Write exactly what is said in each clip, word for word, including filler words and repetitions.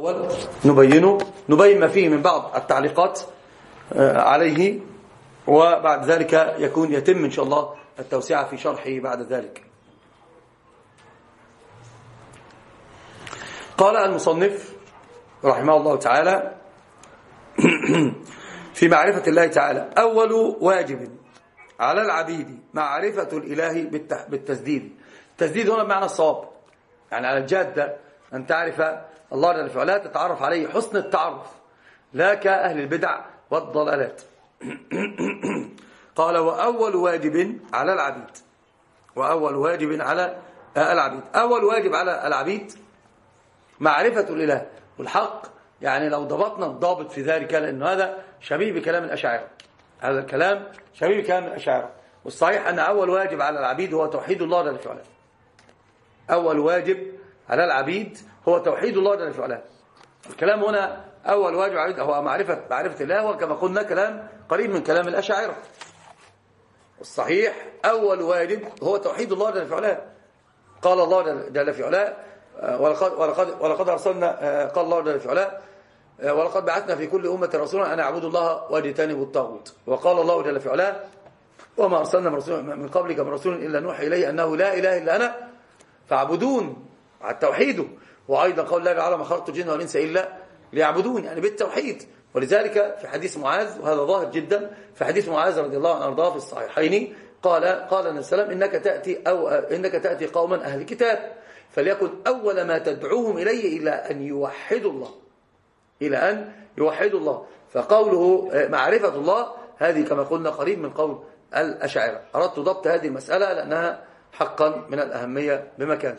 الأول نبينه نبين ما فيه من بعض التعليقات عليه، وبعد ذلك يكون يتم إن شاء الله التوسعة في شرحه بعد ذلك. قال المصنف رحمه الله تعالى في معرفة الله تعالى: أول واجب على العبيد معرفة الإله بالتسديد. التسديد هنا بمعنى الصواب، يعني على الجادة، أن تعرف الله جل وعلا تتعرف عليه حسن التعرف، لا كأهل البدع والضلالات. قال: وأول واجب على العبيد، وأول واجب على العبيد أول واجب على العبيد معرفة الإله والحق. يعني لو ضبطنا الضابط في ذلك، لأنه هذا شبيه بكلام الأشاعرة، هذا الكلام شبيه بكلام الأشاعرة، والصحيح أن أول واجب على العبيد هو توحيد الله جل وعلا. أول واجب على العبيد هو توحيد الله جل وعلا. الكلام هنا أول واجب على العبيد هو معرفة معرفة الله، وكما قلنا كلام قريب من كلام الأشاعرة. الصحيح أول واجب هو توحيد الله جل وعلا. قال الله جل وعلا: ولقد ولقد ولقد أرسلنا، قال الله جل وعلا: ولقد بعثنا في كل أمة رسولا أن اعبدوا الله واجتنبوا الطاغوت. وقال الله جل وعلا: وما أرسلنا من قبلك من رسول إلا نوحي إليه أنه لا إله إلا أنا فاعبدون، على التوحيد. وأيضا قال الله تعالى: ما خلقت الجن والإنس إلا ليعبدون، يعني بالتوحيد. ولذلك في حديث معاذ، وهذا ظاهر جدا، في حديث معاذ رضي الله عنه أرضاه في الصحيحين، قال قال النبي صلى الله عليه وسلم: إنك تأتي أو إنك تأتي قوما أهل الكتاب، فليكن أول ما تدعوهم إليه إلى أن يوحدوا الله، إلى أن يوحدوا الله. فقوله معرفة الله هذه كما قلنا قريب من قول الأشاعرة. أردت ضبط هذه المسألة لأنها حقا من الأهمية بمكان.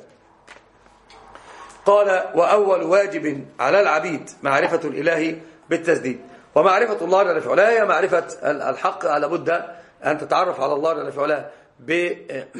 قال: وأول واجب على العبيد معرفة الإله بالتسديد. ومعرفة الله جل وعلا هي معرفة الحق. لابد أن تتعرف على الله جل وعلا ب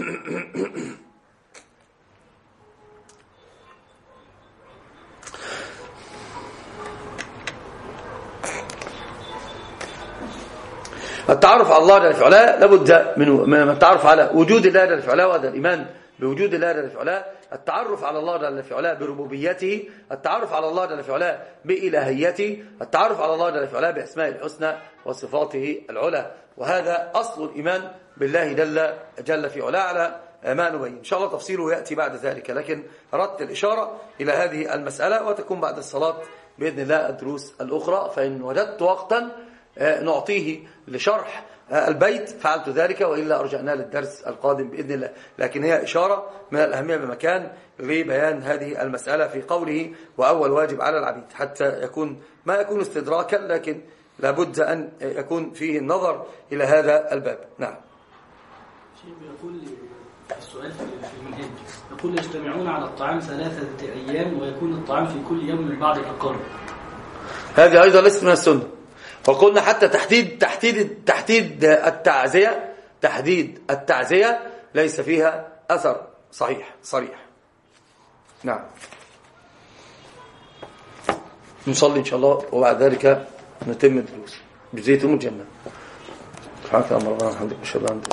التعرف على الله جل وعلا لابد من التعرف على وجود الله جل وعلا، وهذا الإيمان بوجود الله جل وعلا، التعرف على الله جل وعلا بربوبيته، التعرف على الله جل وعلا بإلهيته، التعرف على الله جل وعلا بأسماء الحسنى وصفاته العلى. وهذا أصل الإيمان بالله جل جل في علا على ما نبين. إن شاء الله تفصيله يأتي بعد ذلك، لكن أردت الإشارة إلى هذه المسألة، وتكون بعد الصلاة بإذن الله الدروس الأخرى. فإن وجدت وقتا نعطيه لشرح البيت فعلت ذلك، وإلا أرجعنا للدرس القادم بإذن الله. لكن هي إشارة من الأهمية بمكان لبيان هذه المسألة في قوله: وأول واجب على العبيد، حتى يكون ما يكون استدراكا، لكن لابد أن يكون فيه النظر إلى هذا الباب. نعم. شيخ يقول السؤال في المنهج، يقول: يجتمعون على الطعام ثلاثة أيام ويكون الطعام في كل يوم من بعض الأقارب. هذه أيضا ليست من السنة. وقلنا حتى تحديد تحديد تحديد التعزية تحديد التعزية ليس فيها أثر صحيح صريح. نعم. نصلي إن شاء الله، وبعد ذلك نتم الدروس بزيت المجنة. سبحانك اللهم ربنا وبحمدك، أشهد أن لا إله إلا أنت.